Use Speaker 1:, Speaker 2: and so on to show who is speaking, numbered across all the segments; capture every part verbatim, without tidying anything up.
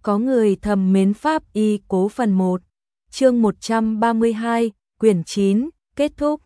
Speaker 1: Có người thầm mến pháp y Cố phần một, chương một trăm ba mươi hai, quyển chín, kết thúc.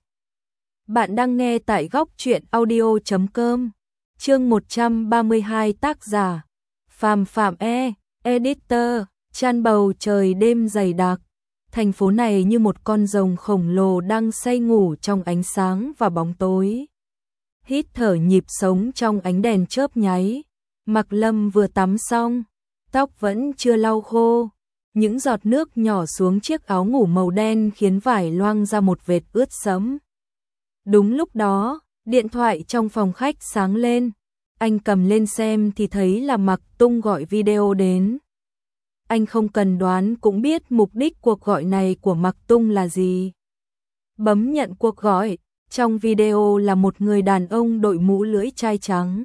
Speaker 1: Bạn đang nghe tại góc truyện audio chấm com. Chương một trăm ba mươi hai, tác giả Phàm Phạm E, editor. Chan bầu trời đêm dày đặc. Thành phố này như một con rồng khổng lồ đang say ngủ trong ánh sáng và bóng tối. Hít thở nhịp sống trong ánh đèn chớp nháy. Mạc Lâm vừa tắm xong, tóc vẫn chưa lau khô. Những giọt nước nhỏ xuống chiếc áo ngủ màu đen khiến vải loang ra một vệt ướt sẫm. Đúng lúc đó, điện thoại trong phòng khách sáng lên. Anh cầm lên xem thì thấy là Mạc Tung gọi video đến. Anh không cần đoán cũng biết mục đích cuộc gọi này của Mạc Tung là gì. Bấm nhận cuộc gọi, trong video là một người đàn ông đội mũ lưỡi chai trắng.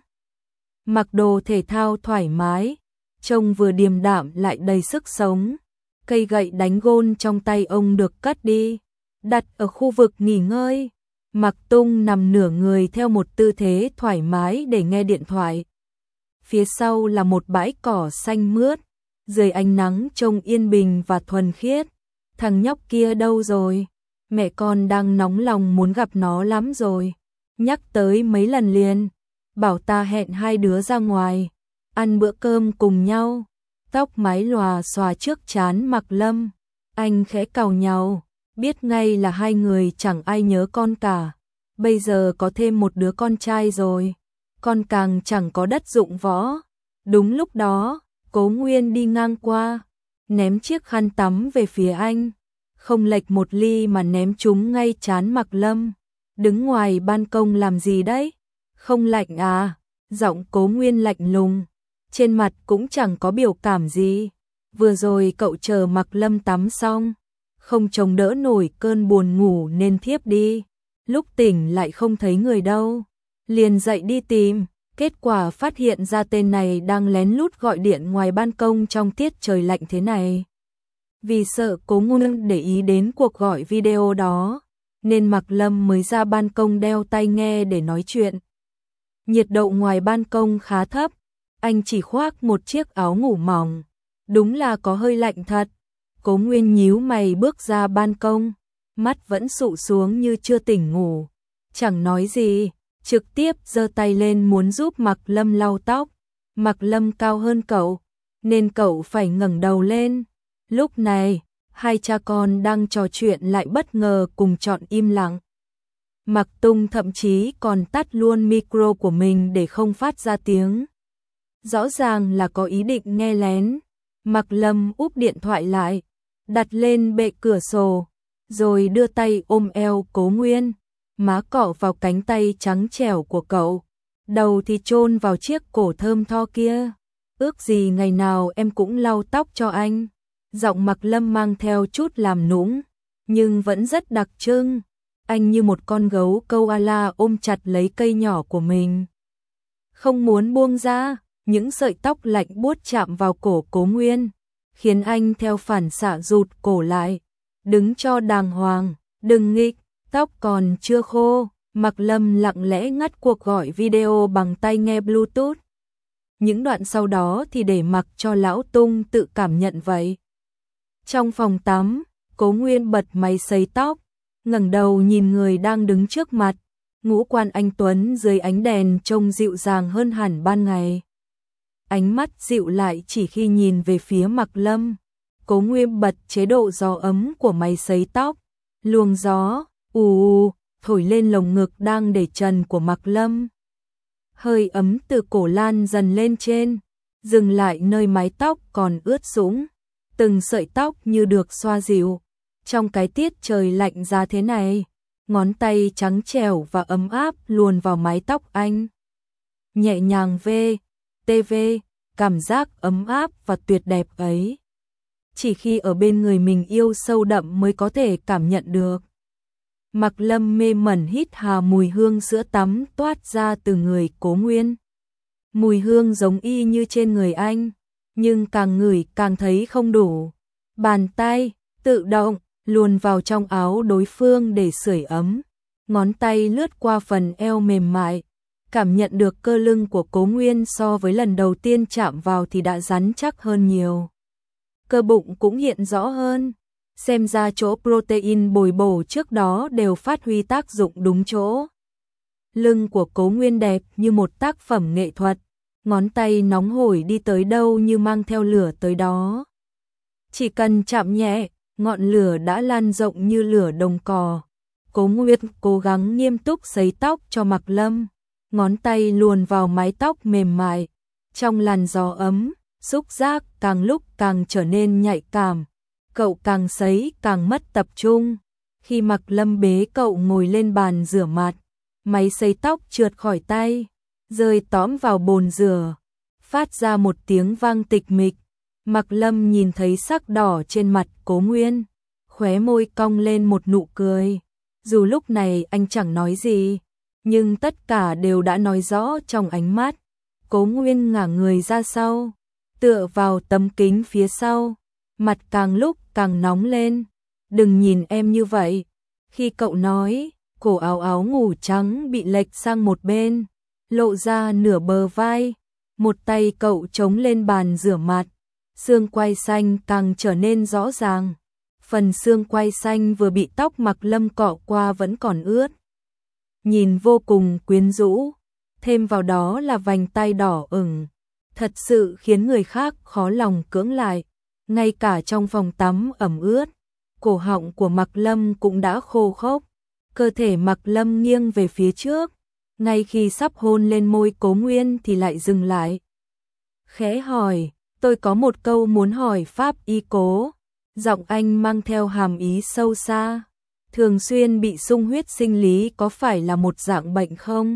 Speaker 1: Mặc đồ thể thao thoải mái, trông vừa điềm đạm lại đầy sức sống. Cây gậy đánh gôn trong tay ông được cất đi, đặt ở khu vực nghỉ ngơi. Mạc Tung nằm nửa người theo một tư thế thoải mái để nghe điện thoại. Phía sau là một bãi cỏ xanh mướt, dưới ánh nắng trông yên bình và thuần khiết. Thằng nhóc kia đâu rồi? Mẹ con đang nóng lòng muốn gặp nó lắm rồi. Nhắc tới mấy lần liền, bảo ta hẹn hai đứa ra ngoài, ăn bữa cơm cùng nhau. Tóc mái lòa xòa trước trán Mạc Lâm, anh khẽ cau nhàu, biết ngay là hai người chẳng ai nhớ con cả. Bây giờ có thêm một đứa con trai rồi, con càng chẳng có đất dụng võ. Đúng lúc đó, Cố Nguyên đi ngang qua, ném chiếc khăn tắm về phía anh, không lệch một ly mà ném trúng ngay trán Mạc Lâm. Đứng ngoài ban công làm gì đấy? Không lạnh à? Giọng Cố Nguyên lạnh lùng, trên mặt cũng chẳng có biểu cảm gì. Vừa rồi cậu chờ Mạc Lâm tắm xong, không chống đỡ nổi cơn buồn ngủ nên thiếp đi. Lúc tỉnh lại không thấy người đâu, liền dậy đi tìm. Kết quả phát hiện ra tên này đang lén lút gọi điện ngoài ban công trong tiết trời lạnh thế này. Vì sợ Cố Nguyên để ý đến cuộc gọi video đó, nên Mạc Lâm mới ra ban công đeo tai nghe để nói chuyện. Nhiệt độ ngoài ban công khá thấp, anh chỉ khoác một chiếc áo ngủ mỏng, đúng là có hơi lạnh thật. Cố Nguyên nhíu mày bước ra ban công, mắt vẫn sụ xuống như chưa tỉnh ngủ, chẳng nói gì, trực tiếp giơ tay lên muốn giúp Mạc Lâm lau tóc. Mạc Lâm cao hơn cậu, nên cậu phải ngẩng đầu lên. Lúc này, hai cha con đang trò chuyện lại bất ngờ cùng chọn im lặng. Mạc Tung thậm chí còn tắt luôn micro của mình để không phát ra tiếng. Rõ ràng là có ý định nghe lén. Mạc Lâm úp điện thoại lại, đặt lên bệ cửa sổ, rồi đưa tay ôm eo Cố Nguyên, má cọ vào cánh tay trắng trẻo của cậu, đầu thì chôn vào chiếc cổ thơm tho kia. Ước gì ngày nào em cũng lau tóc cho anh. Giọng Mạc Lâm mang theo chút làm nũng, nhưng vẫn rất đặc trưng. Anh như một con gấu koala ôm chặt lấy cây nhỏ của mình, không muốn buông ra. Những sợi tóc lạnh buốt chạm vào cổ Cố Nguyên, khiến anh theo phản xạ rụt cổ lại. Đứng cho đàng hoàng, đừng nghịch, tóc còn chưa khô. Mạc Lâm lặng lẽ ngắt cuộc gọi video bằng tai nghe Bluetooth. Những đoạn sau đó thì để mặc cho Lão Tung tự cảm nhận vậy. Trong phòng tắm, Cố Nguyên bật máy sấy tóc, ngẩng đầu nhìn người đang đứng trước mặt. Ngũ quan anh tuấn dưới ánh đèn trông dịu dàng hơn hẳn ban ngày. Ánh mắt dịu lại chỉ khi nhìn về phía Mạc Lâm. Cố Nguyên bật chế độ gió ấm của máy sấy tóc. Luồng gió ù ù thổi lên lồng ngực đang để trần của Mạc Lâm. Hơi ấm từ cổ lan dần lên trên, dừng lại nơi mái tóc còn ướt sũng. Từng sợi tóc như được xoa dịu. Trong cái tiết trời lạnh giá thế này, ngón tay trắng trẻo và ấm áp luồn vào mái tóc anh. Nhẹ nhàng vê, tê vê, cảm giác ấm áp và tuyệt đẹp ấy, chỉ khi ở bên người mình yêu sâu đậm mới có thể cảm nhận được. Mạc Lâm mê mẩn hít hà mùi hương sữa tắm toát ra từ người Cố Nguyên. Mùi hương giống y như trên người anh, nhưng càng ngửi càng thấy không đủ. Bàn tay tự động luồn vào trong áo đối phương để sưởi ấm, ngón tay lướt qua phần eo mềm mại, cảm nhận được cơ lưng của Cố Nguyên so với lần đầu tiên chạm vào thì đã rắn chắc hơn nhiều. cơ bụng cũng hiện rõ hơn. Xem ra chỗ protein bồi bổ trước đó đều phát huy tác dụng đúng chỗ. Lưng của Cố Nguyên đẹp như một tác phẩm nghệ thuật, ngón tay nóng hổi đi tới đâu như mang theo lửa tới đó. Chỉ cần chạm nhẹ, ngọn lửa đã lan rộng như lửa đồng cỏ. Cố Nguyên cố gắng nghiêm túc sấy tóc cho Mạc Lâm, ngón tay luồn vào mái tóc mềm mại, trong làn gió ấm, xúc giác càng lúc càng trở nên nhạy cảm. Cậu càng sấy càng mất tập trung. Khi Mạc Lâm bế cậu ngồi lên bàn rửa mặt, máy sấy tóc trượt khỏi tay, rơi tõm vào bồn rửa, phát ra một tiếng vang tịch mịch. Mạc Lâm nhìn thấy sắc đỏ trên mặt Cố Nguyên, khóe môi cong lên một nụ cười. Dù lúc này anh chẳng nói gì, nhưng tất cả đều đã nói rõ trong ánh mắt. Cố Nguyên ngả người ra sau, tựa vào tấm kính phía sau, mặt càng lúc càng nóng lên. Đừng nhìn em như vậy. Khi cậu nói, cổ áo áo ngủ trắng bị lệch sang một bên, lộ ra nửa bờ vai. Một tay cậu chống lên bàn rửa mặt, xương quai xanh càng trở nên rõ ràng. Phần xương quai xanh vừa bị tóc Mạc Lâm cọ qua vẫn còn ướt, nhìn vô cùng quyến rũ. Thêm vào đó là vành tay đỏ ửng, thật sự khiến người khác khó lòng cưỡng lại. Ngay cả trong phòng tắm ẩm ướt, cổ họng của Mạc Lâm cũng đã khô khốc. Cơ thể Mạc Lâm nghiêng về phía trước, ngay khi sắp hôn lên môi Cố Nguyên thì lại dừng lại. Khẽ hỏi, tôi có một câu muốn hỏi Pháp y Cố. Giọng anh mang theo hàm ý sâu xa. Thường xuyên bị sung huyết sinh lý có phải là một dạng bệnh không?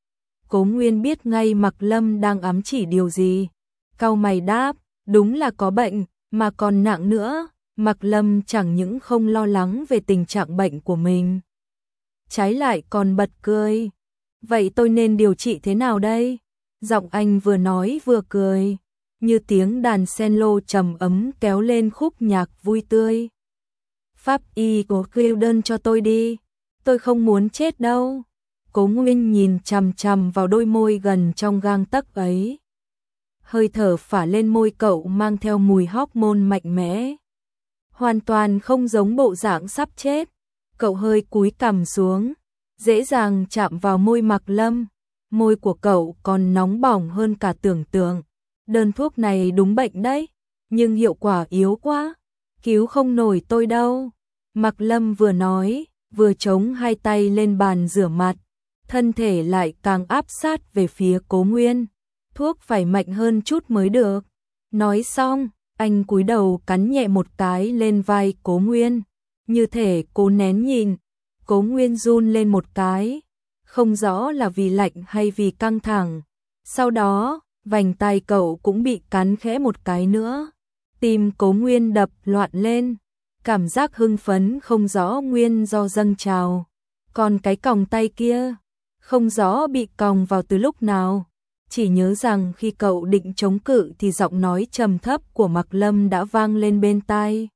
Speaker 1: Cố Nguyên biết ngay Mạc Lâm đang ám chỉ điều gì. Cau mày đáp, đúng là có bệnh, mà còn nặng nữa. Mạc Lâm chẳng những không lo lắng về tình trạng bệnh của mình, trái lại còn bật cười. Vậy tôi nên điều trị thế nào đây? Giọng anh vừa nói vừa cười, như tiếng đàn cello trầm ấm kéo lên khúc nhạc vui tươi. Pháp y Cố kêu đơn cho tôi đi, tôi không muốn chết đâu. Cố Nguyên nhìn chằm chằm vào đôi môi gần trong gang tấc ấy. Hơi thở phả lên môi cậu mang theo mùi hormone mạnh mẽ, hoàn toàn không giống bộ dạng sắp chết. Cậu hơi cúi cằm xuống, dễ dàng chạm vào môi Mạc Lâm. Môi của cậu còn nóng bỏng hơn cả tưởng tượng. Đơn thuốc này đúng bệnh đấy, nhưng hiệu quả yếu quá, cứu không nổi tôi đâu. Mạc Lâm vừa nói, vừa chống hai tay lên bàn rửa mặt, thân thể lại càng áp sát về phía Cố Nguyên. Thuốc phải mạnh hơn chút mới được. Nói xong, anh cúi đầu cắn nhẹ một cái lên vai Cố Nguyên, như thể cố nén nhìn. Cố Nguyên run lên một cái, không rõ là vì lạnh hay vì căng thẳng. Sau đó, vành tay cậu cũng bị cắn khẽ một cái nữa. Tim Cố Nguyên đập loạn lên, cảm giác hưng phấn không rõ nguyên do dâng trào. Còn cái còng tay kia, không rõ bị còng vào từ lúc nào. Chỉ nhớ rằng khi cậu định chống cự thì giọng nói trầm thấp của Mạc Lâm đã vang lên bên tai.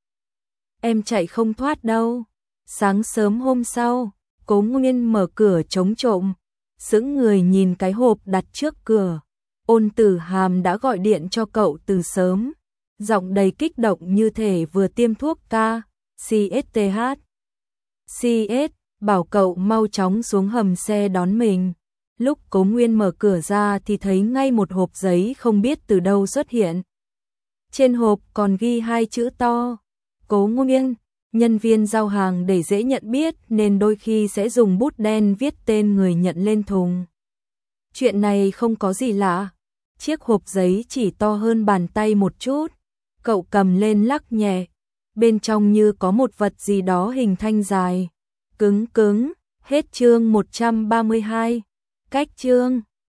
Speaker 1: Em chạy không thoát đâu. Sáng sớm hôm sau, Cố Nguyên mở cửa chống trộm, sững người nhìn cái hộp đặt trước cửa. Ôn Tử Hàm đã gọi điện cho cậu từ sớm, giọng đầy kích động như thể vừa tiêm thuốc ca, xê ét tê hát. xê ét bảo cậu mau chóng xuống hầm xe đón mình. Lúc Cố Nguyên mở cửa ra thì thấy ngay một hộp giấy không biết từ đâu xuất hiện. Trên hộp còn ghi hai chữ to, Cố Nguyên. Nhân viên giao hàng để dễ nhận biết nên đôi khi sẽ dùng bút đen viết tên người nhận lên thùng. Chuyện này không có gì lạ. Chiếc hộp giấy chỉ to hơn bàn tay một chút. Cậu cầm lên lắc nhẹ. Bên trong như có một vật gì đó hình thanh dài, cứng cứng. Hết chương một trăm ba mươi hai. Cách chương